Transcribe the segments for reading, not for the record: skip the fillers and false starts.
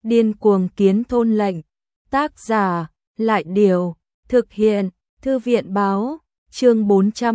Điên cuồng kiến thôn lệnh. Tác giả, Lại Điều. Thực hiện, Thư viện Báo. Chương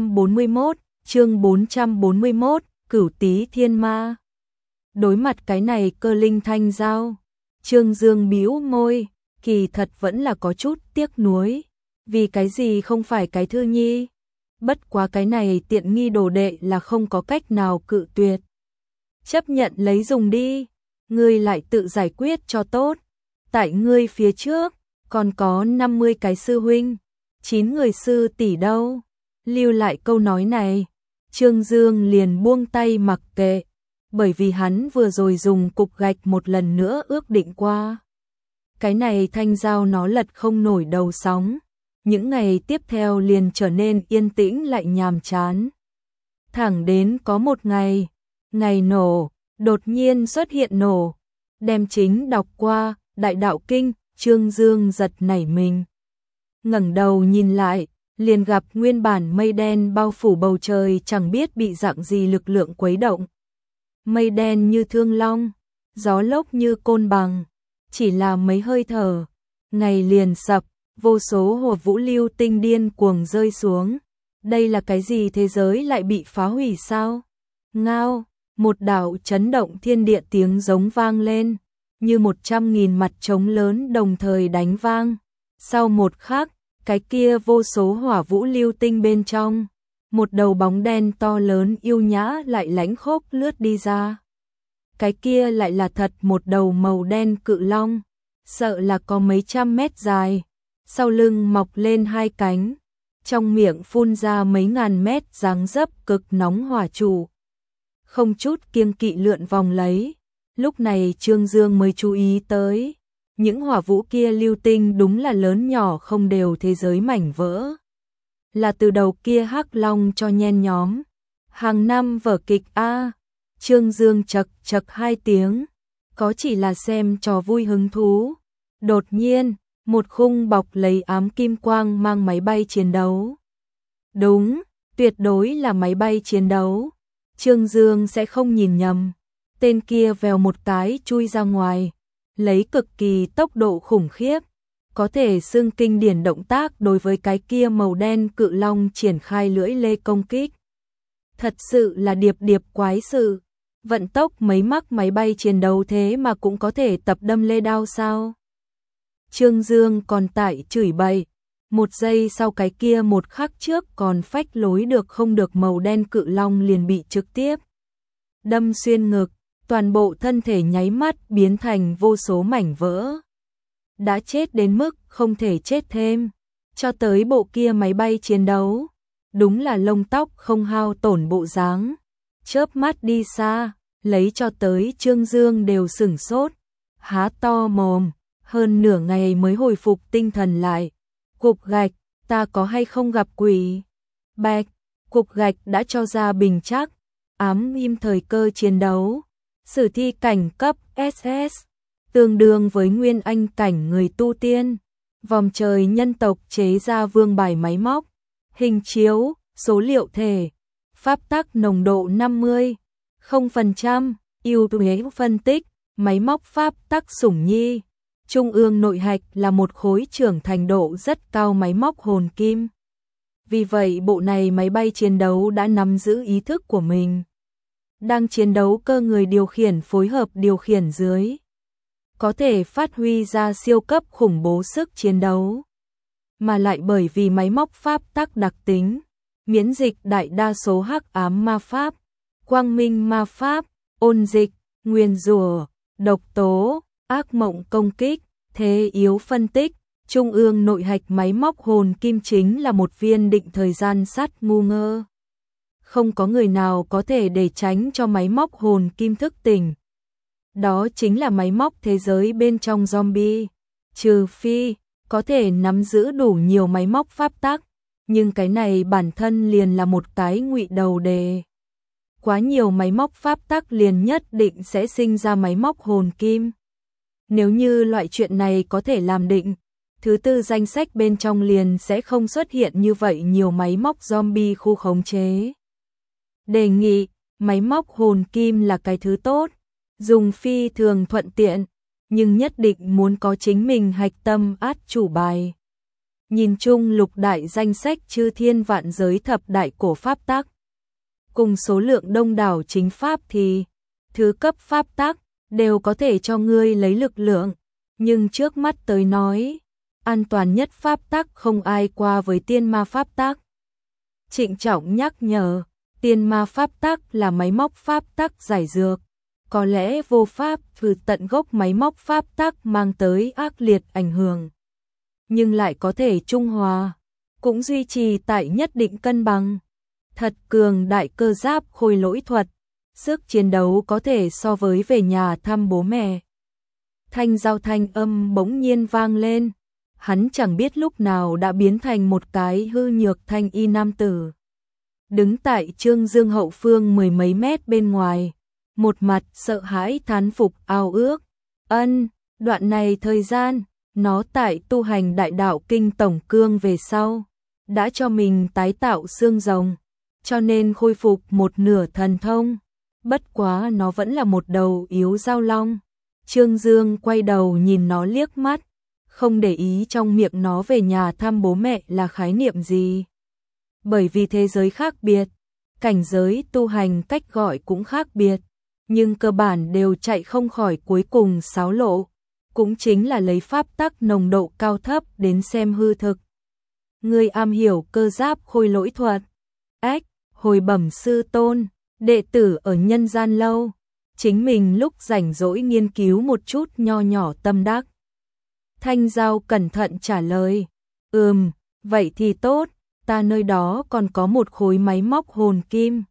441, Cửu Tý Thiên Ma. Đối mặt cái này cơ linh thanh giao, Trương Dương bĩu môi, kỳ thật vẫn là có chút tiếc nuối. Vì cái gì không phải cái Thư Nhi? Bất quá cái này tiện nghi đồ đệ là không có cách nào cự tuyệt. Chấp nhận lấy dùng đi, ngươi lại tự giải quyết cho tốt. Tại ngươi phía trước, còn có 50 cái sư huynh, 9 người sư tỷ đâu. Lưu lại câu nói này, Trương Dương liền buông tay mặc kệ, bởi vì hắn vừa rồi dùng cục gạch một lần nữa ước định qua. Cái này thanh giao nó lật không nổi đầu sóng, những ngày tiếp theo liền trở nên yên tĩnh lại nhàm chán. Thẳng đến có một ngày, ngày nổ, đột nhiên xuất hiện nổ, đem chính đọc qua Đại Đạo Kinh, Trương Dương giật nảy mình. Ngẩng đầu nhìn lại, liền gặp nguyên bản mây đen bao phủ bầu trời chẳng biết bị dạng gì lực lượng quấy động. Mây đen như thương long, gió lốc như côn bằng, chỉ là mấy hơi thở, ngày liền sập, vô số hồ vũ lưu tinh điên cuồng rơi xuống. Đây là cái gì, thế giới lại bị phá hủy sao? Ngao, một đạo chấn động thiên địa tiếng giống vang lên, như 100.000 mặt trống lớn đồng thời đánh vang. Sau một khắc, cái kia vô số hỏa vũ lưu tinh bên trong, một đầu bóng đen to lớn yêu nhã lại lãnh khốc lướt đi ra. Cái kia lại là thật một đầu màu đen cự long, sợ là có mấy trăm mét dài, sau lưng mọc lên hai cánh, trong miệng phun ra mấy ngàn mét dáng dấp cực nóng hỏa trụ. Không chút kiêng kỵ lượn vòng lấy, lúc này Trương Dương mới chú ý tới, những hỏa vũ kia lưu tinh đúng là lớn nhỏ không đều thế giới mảnh vỡ. Là từ đầu kia hắc long cho nhen nhóm. Hàng năm vở kịch A. Trương Dương chật chật hai tiếng, có chỉ là xem trò vui hứng thú. Đột nhiên, một khung bọc lấy ám kim quang mang máy bay chiến đấu. Đúng, tuyệt đối là máy bay chiến đấu. Trương Dương sẽ không nhìn nhầm. Tên kia vèo một cái chui ra ngoài, lấy cực kỳ tốc độ khủng khiếp, có thể xưng kinh điển động tác đối với cái kia màu đen cự long triển khai lưỡi lê công kích. Thật sự là điệp điệp quái sự, vận tốc mấy mắc máy bay chiến đấu thế mà cũng có thể tập đâm lê đao sao? Trương Dương còn tại chửi bậy, một giây sau cái kia một khắc trước còn phách lối được không được màu đen cự long liền bị trực tiếp đâm xuyên ngực, toàn bộ thân thể nháy mắt biến thành vô số mảnh vỡ. Đã chết đến mức không thể chết thêm, cho tới bộ kia máy bay chiến đấu, đúng là lông tóc không hao tổn bộ dáng. Chớp mắt đi xa, lấy cho tới Trương Dương đều sửng sốt, há to mồm, hơn nửa ngày mới hồi phục tinh thần lại. Cục gạch, ta có hay không gặp quỷ? Bạch, cục gạch đã cho ra bình chắc, ám im thời cơ chiến đấu. Sử thi cảnh cấp SS, tương đương với nguyên anh cảnh người tu tiên. Vòng trời nhân tộc chế ra vương bài máy móc, hình chiếu, số liệu thể, pháp tắc nồng độ 50, 0%, ưu thế phân tích, máy móc pháp tắc sủng nhi. Trung ương nội hạch là một khối trưởng thành độ rất cao máy móc hồn kim. Vì vậy bộ này máy bay chiến đấu đã nắm giữ ý thức của mình. Đang chiến đấu cơ người điều khiển phối hợp điều khiển dưới, có thể phát huy ra siêu cấp khủng bố sức chiến đấu. Mà lại bởi vì máy móc pháp tắc đặc tính, miễn dịch đại đa số hắc ám ma pháp, quang minh ma pháp, ôn dịch, nguyền rủa, độc tố, ác mộng công kích, thế yếu phân tích. Trung ương nội hạch máy móc hồn kim chính là một viên định thời gian sắt ngu ngơ. Không có người nào có thể để tránh cho máy móc hồn kim thức tỉnh. Đó chính là máy móc thế giới bên trong zombie. Trừ phi, có thể nắm giữ đủ nhiều máy móc pháp tắc, nhưng cái này bản thân liền là một cái ngụy đầu đề. Quá nhiều máy móc pháp tắc liền nhất định sẽ sinh ra máy móc hồn kim. Nếu như loại chuyện này có thể làm định, thứ tư danh sách bên trong liền sẽ không xuất hiện như vậy nhiều máy móc zombie khu khống chế. Đề nghị, máy móc hồn kim là cái thứ tốt, dùng phi thường thuận tiện, nhưng nhất định muốn có chính mình hạch tâm át chủ bài. Nhìn chung lục đại danh sách chư thiên vạn giới thập đại cổ pháp tắc, cùng số lượng đông đảo chính pháp thì thứ cấp pháp tắc đều có thể cho ngươi lấy lực lượng, nhưng trước mắt tới nói, an toàn nhất pháp tắc không ai qua với tiên ma pháp tắc. Trịnh trọng nhắc nhở, tiên ma pháp tắc là máy móc pháp tắc giải dược, có lẽ vô pháp từ tận gốc máy móc pháp tắc mang tới ác liệt ảnh hưởng, nhưng lại có thể trung hòa, cũng duy trì tại nhất định cân bằng. Thật cường đại cơ giáp khôi lỗi thuật, sức chiến đấu có thể so với về nhà thăm bố mẹ. Thanh giao thanh âm bỗng nhiên vang lên, hắn chẳng biết lúc nào đã biến thành một cái hư nhược thanh y nam tử. Đứng tại Trương Dương hậu phương mười mấy mét bên ngoài, một mặt sợ hãi thán phục ao ước. Đoạn này thời gian, nó tại tu hành đại đạo kinh tổng cương về sau, đã cho mình tái tạo xương rồng, cho nên khôi phục một nửa thần thông. Bất quá nó vẫn là một đầu yếu dao long. Trương Dương quay đầu nhìn nó liếc mắt, không để ý trong miệng nó về nhà thăm bố mẹ là khái niệm gì. Bởi vì thế giới khác biệt, cảnh giới tu hành cách gọi cũng khác biệt, nhưng cơ bản đều chạy không khỏi cuối cùng xáo lộ, cũng chính là lấy pháp tắc nồng độ cao thấp đến xem hư thực. Người am hiểu cơ giáp khôi lỗi thuật. Hồi bẩm sư tôn, đệ tử ở nhân gian lâu, chính mình lúc rảnh rỗi nghiên cứu một chút nho nhỏ tâm đắc. Thanh Giao cẩn thận trả lời, vậy thì tốt, ta nơi đó còn có một khối máy móc hồn kim.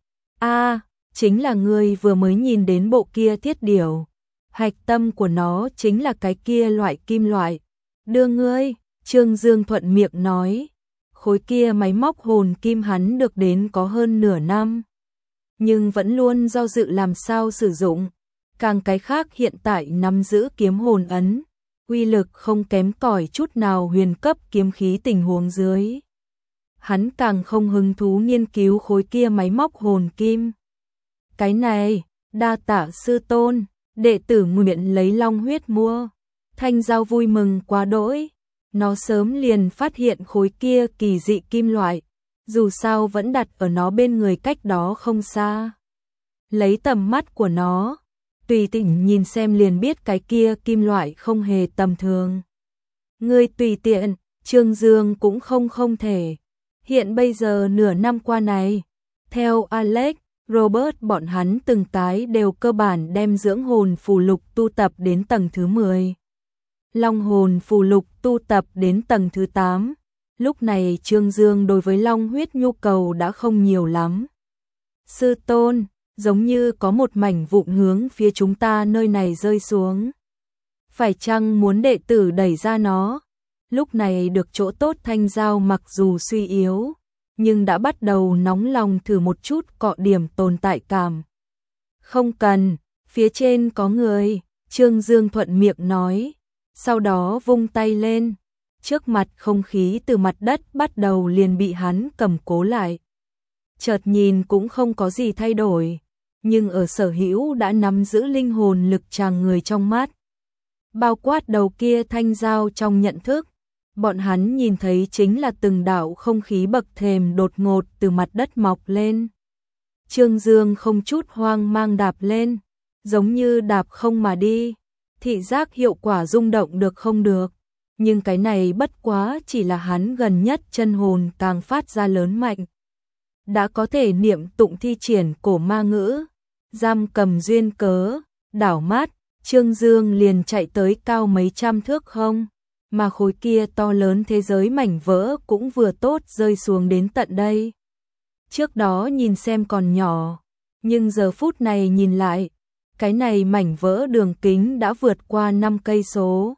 Chính là ngươi vừa mới nhìn đến bộ kia thiết điểu. Hạch tâm của nó chính là cái kia loại kim loại. Đưa ngươi, Trương Dương thuận miệng nói. Khối kia máy móc hồn kim hắn được đến có hơn nửa năm, nhưng vẫn luôn do dự làm sao sử dụng. Càng cái khác hiện tại nắm giữ kiếm hồn ấn, uy lực không kém cỏi chút nào huyền cấp kiếm khí tình huống dưới. Hắn càng không hứng thú nghiên cứu khối kia máy móc hồn kim. Cái này, đa tạ sư tôn, đệ tử nguyện lấy long huyết mua. Thanh Giao vui mừng quá đỗi. Nó sớm liền phát hiện khối kia kỳ dị kim loại, dù sao vẫn đặt ở nó bên người cách đó không xa. Lấy tầm mắt của nó, tùy tiện nhìn xem liền biết cái kia kim loại không hề tầm thường. Ngươi tùy tiện, Trương Dương cũng không thể. Hiện bây giờ nửa năm qua này, theo Alex, Robert bọn hắn từng cái đều cơ bản đem dưỡng hồn phù lục tu tập đến tầng thứ 10. Long hồn phù lục tu tập đến tầng thứ 8. Lúc này Trương Dương đối với long huyết nhu cầu đã không nhiều lắm. Sư tôn, giống như có một mảnh vụn hướng phía chúng ta nơi này rơi xuống. Phải chăng muốn đệ tử đẩy ra nó? Lúc này được chỗ tốt Thanh Giao mặc dù suy yếu, nhưng đã bắt đầu nóng lòng thử một chút cọ điểm tồn tại cảm. Không cần, phía trên có người, Trương Dương thuận miệng nói. Sau đó vung tay lên, trước mặt không khí từ mặt đất bắt đầu liền bị hắn cầm cố lại. Chợt nhìn cũng không có gì thay đổi, nhưng ở sở hữu đã nắm giữ linh hồn lực chàng người trong mắt. Bao quát đầu kia Thanh Giao trong nhận thức, bọn hắn nhìn thấy chính là từng đạo không khí bậc thềm đột ngột từ mặt đất mọc lên. Trương Dương không chút hoang mang đạp lên, giống như đạp không mà đi. Thị giác hiệu quả rung động được không được, nhưng cái này bất quá chỉ là hắn gần nhất chân hồn càng phát ra lớn mạnh. Đã có thể niệm tụng thi triển cổ ma ngữ, giam cầm duyên cớ, đảo mắt, Trương Dương liền chạy tới cao mấy trăm thước không, mà khối kia to lớn thế giới mảnh vỡ cũng vừa tốt rơi xuống đến tận đây. Trước đó nhìn xem còn nhỏ, nhưng giờ phút này nhìn lại, cái này mảnh vỡ đường kính đã vượt qua 5 cây số.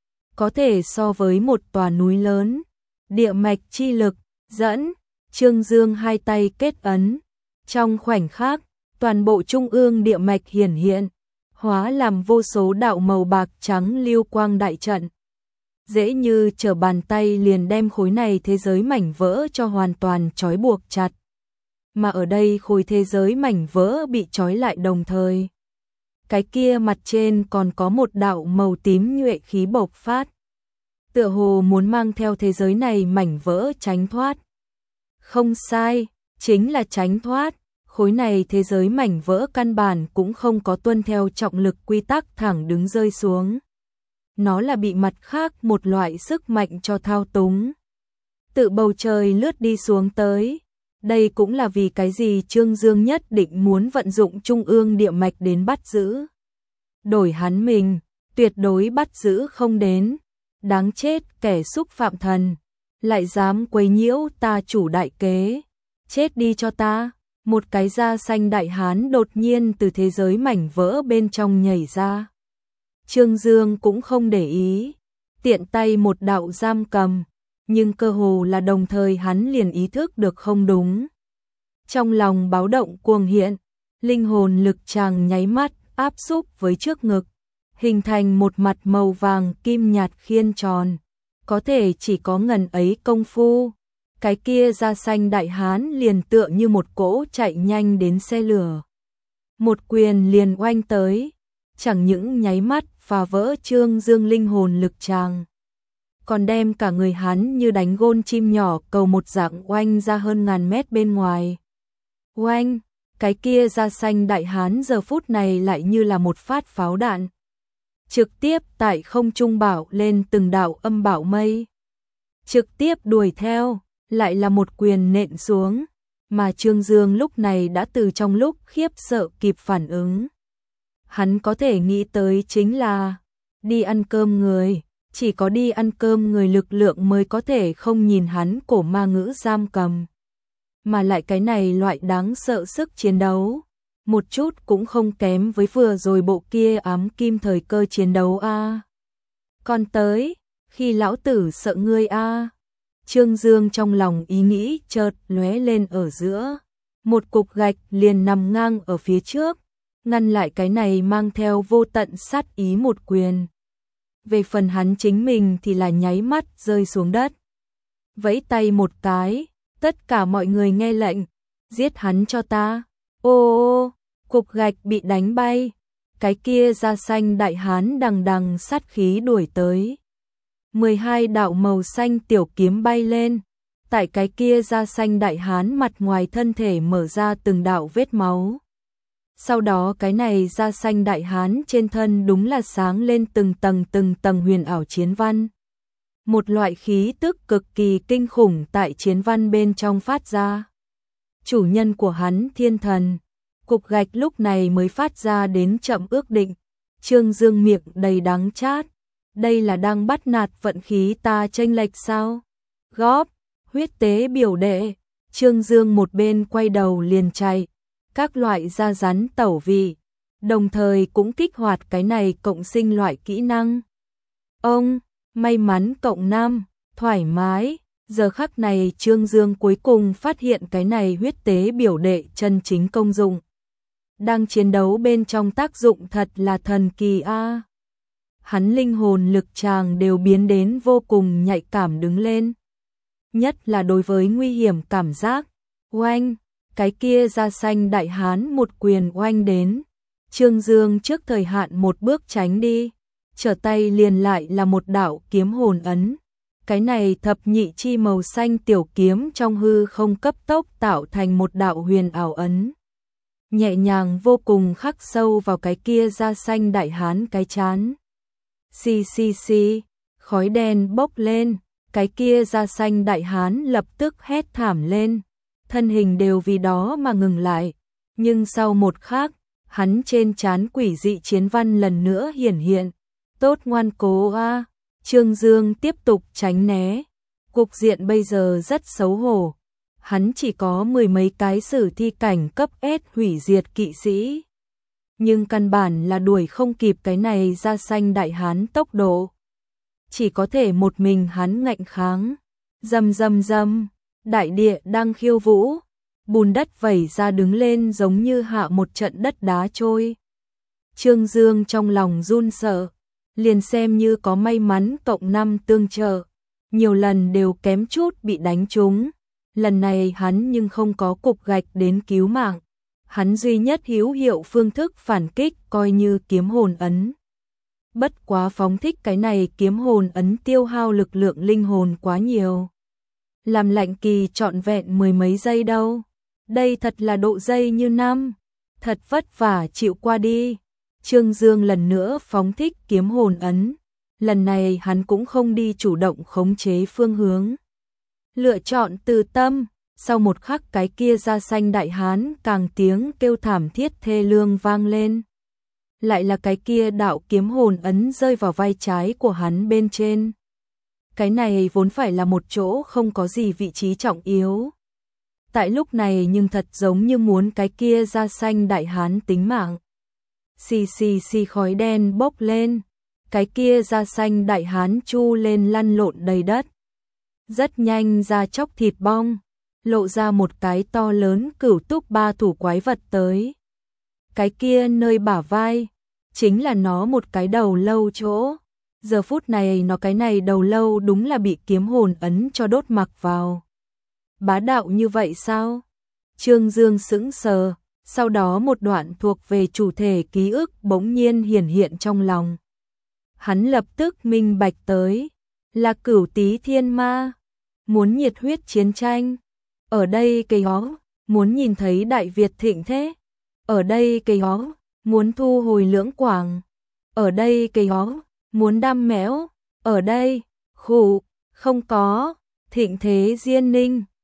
Có thể so với một tòa núi lớn. Địa mạch chi lực, dẫn, Trương Dương hai tay kết ấn. Trong khoảnh khắc, toàn bộ trung ương địa mạch hiển hiện, hóa làm vô số đạo màu bạc trắng lưu quang đại trận. Dễ như trở bàn tay liền đem khối này thế giới mảnh vỡ cho hoàn toàn trói buộc chặt. Mà ở đây khối thế giới mảnh vỡ bị trói lại đồng thời. cái kia mặt trên còn có một đạo màu tím nhuệ khí bộc phát. Tựa hồ muốn mang theo thế giới này mảnh vỡ tránh thoát. Không sai, chính là tránh thoát. Khối này thế giới mảnh vỡ căn bản cũng không có tuân theo trọng lực quy tắc thẳng đứng rơi xuống. Nó là bị mặt khác một loại sức mạnh cho thao túng. Tự bầu trời lướt đi xuống tới. Đây cũng là vì cái gì Trương Dương nhất định muốn vận dụng trung ương địa mạch đến bắt giữ. Đổi hắn mình, tuyệt đối bắt giữ không đến. Đáng chết kẻ xúc phạm thần, lại dám quấy nhiễu ta chủ đại kế. Chết đi cho ta. Một cái da xanh đại hán đột nhiên từ thế giới mảnh vỡ bên trong nhảy ra. Trương Dương cũng không để ý, tiện tay một đạo giam cầm, nhưng cơ hồ là đồng thời hắn liền ý thức được không đúng. Trong lòng báo động cuồng hiện, linh hồn lực tràng nháy mắt áp xúc với trước ngực, hình thành một mặt màu vàng kim nhạt khiên tròn, có thể chỉ có ngần ấy công phu. Cái kia da xanh đại hán liền tựa như một cỗ chạy nhanh đến xe lửa. Một quyền liền oanh tới, chẳng những nháy mắt phá vỡ Trương Dương linh hồn lực tràng, còn đem cả người hắn như đánh gôn chim nhỏ cầu một dạng oanh ra hơn ngàn mét bên ngoài. Oanh, cái kia da xanh đại hán giờ phút này lại như là một phát pháo đạn. Trực tiếp tại không trung bảo lên từng đạo âm bảo mây. Trực tiếp đuổi theo. Lại là một quyền nện xuống, mà Trương Dương lúc này đã từ trong lúc khiếp sợ kịp phản ứng. Hắn có thể nghĩ tới chính là đi ăn cơm người, chỉ có đi ăn cơm người lực lượng mới có thể không nhìn hắn cổ ma ngữ giam cầm. Mà lại cái này loại đáng sợ sức chiến đấu, một chút cũng không kém với vừa rồi bộ kia ám kim thời cơ chiến đấu a. Còn tới, khi lão tử sợ ngươi a. Trương Dương trong lòng ý nghĩ chợt lóe lên ở giữa, một cục gạch liền nằm ngang ở phía trước, ngăn lại cái này mang theo vô tận sát ý một quyền. Về phần hắn chính mình thì là nháy mắt rơi xuống đất. Vẫy tay một cái, tất cả mọi người nghe lệnh, giết hắn cho ta. Ô, cục gạch bị đánh bay, cái kia da xanh đại hán đằng đằng sát khí đuổi tới. 12 đạo màu xanh tiểu kiếm bay lên, tại cái kia da xanh đại hán mặt ngoài thân thể mở ra từng đạo vết máu. Sau đó cái này da xanh đại hán trên thân đúng là sáng lên từng tầng huyền ảo chiến văn. Một loại khí tức cực kỳ kinh khủng tại chiến văn bên trong phát ra. Chủ nhân của hắn thiên thần, cục gạch lúc này mới phát ra đến chậm ước định. Trương Dương miệng đầy đắng chát. Đây là đang bắt nạt vận khí ta chênh lệch sao? Góp, huyết tế biểu đệ. Trương Dương một bên quay đầu liền chạy, các loại da rắn tẩu vị, đồng thời cũng kích hoạt cái này cộng sinh loại kỹ năng. Ông, may mắn cộng 5, thoải mái. Giờ khắc này Trương Dương cuối cùng phát hiện cái này huyết tế biểu đệ chân chính công dụng. Đang chiến đấu bên trong tác dụng thật là thần kỳ a. Hắn linh hồn lực tràng đều biến đến vô cùng nhạy cảm đứng lên. Nhất là đối với nguy hiểm cảm giác. Oanh, cái kia da xanh đại hán một quyền oanh đến. Trương Dương trước thời hạn một bước tránh đi, trở tay liền lại là một đạo kiếm hồn ấn. Cái này thập nhị chi màu xanh tiểu kiếm trong hư không cấp tốc tạo thành một đạo huyền ảo ấn. Nhẹ nhàng vô cùng khắc sâu vào cái kia da xanh đại hán cái chán. Xì xì xì, khói đen bốc lên, cái kia da xanh đại hán lập tức hét thảm lên, thân hình đều vì đó mà ngừng lại, nhưng sau một khắc, hắn trên trán quỷ dị chiến văn lần nữa hiển hiện. Tốt ngoan cố a. Trương Dương tiếp tục tránh né, cục diện bây giờ rất xấu hổ, hắn chỉ có 10 mấy cái sử thi cảnh cấp S hủy diệt kỵ sĩ. Nhưng căn bản là đuổi không kịp cái này da xanh đại hán tốc độ. Chỉ có thể một mình hắn ngạnh kháng. Rầm rầm rầm, đại địa đang khiêu vũ, bùn đất vẩy ra đứng lên giống như hạ một trận đất đá trôi. Trương Dương trong lòng run sợ, liền xem như có may mắn cộng 5 tương trợ, nhiều lần đều kém chút bị đánh trúng. Lần này hắn nhưng không có cục gạch đến cứu mạng, Hắn duy nhất hữu hiệu phương thức phản kích coi như kiếm hồn ấn. Bất quá phóng thích cái này kiếm hồn ấn tiêu hao lực lượng linh hồn quá nhiều. Làm lạnh kỳ trọn vẹn mười mấy giây đâu. Đây thật là độ giây như năm. Thật vất vả chịu qua đi. Trương Dương lần nữa phóng thích kiếm hồn ấn. Lần này hắn cũng không đi chủ động khống chế phương hướng. Lựa chọn từ tâm. Sau một khắc cái kia da xanh đại hán càng tiếng kêu thảm thiết thê lương vang lên. Lại là cái kia đạo kiếm hồn ấn rơi vào vai trái của hắn bên trên. Cái này vốn phải là một chỗ không có gì vị trí trọng yếu. Tại lúc này nhưng thật giống như muốn cái kia da xanh đại hán tính mạng. Xì xì xì khói đen bốc lên. Cái kia da xanh đại hán chu lên lăn lộn đầy đất. Rất nhanh da chóc thịt bong. Lộ ra một cái to lớn cửu túc ba thủ quái vật tới. Cái kia nơi bả vai, chính là nó một cái đầu lâu chỗ. Giờ phút này nó cái này đầu lâu đúng là bị kiếm hồn ấn cho đốt mặc vào. Bá đạo như vậy sao? Trương Dương sững sờ, sau đó một đoạn thuộc về chủ thể ký ức bỗng nhiên hiển hiện trong lòng. Hắn lập tức minh bạch tới, là Cửu Tý Thiên Ma, muốn nhiệt huyết chiến tranh. Ở đây cây hó, muốn nhìn thấy Đại Việt thịnh thế. Ở đây cây hó, muốn thu hồi Lưỡng Quảng. Ở đây cây hó, muốn đam mẽo. Ở đây, khủ, không có, thịnh thế Diên Ninh.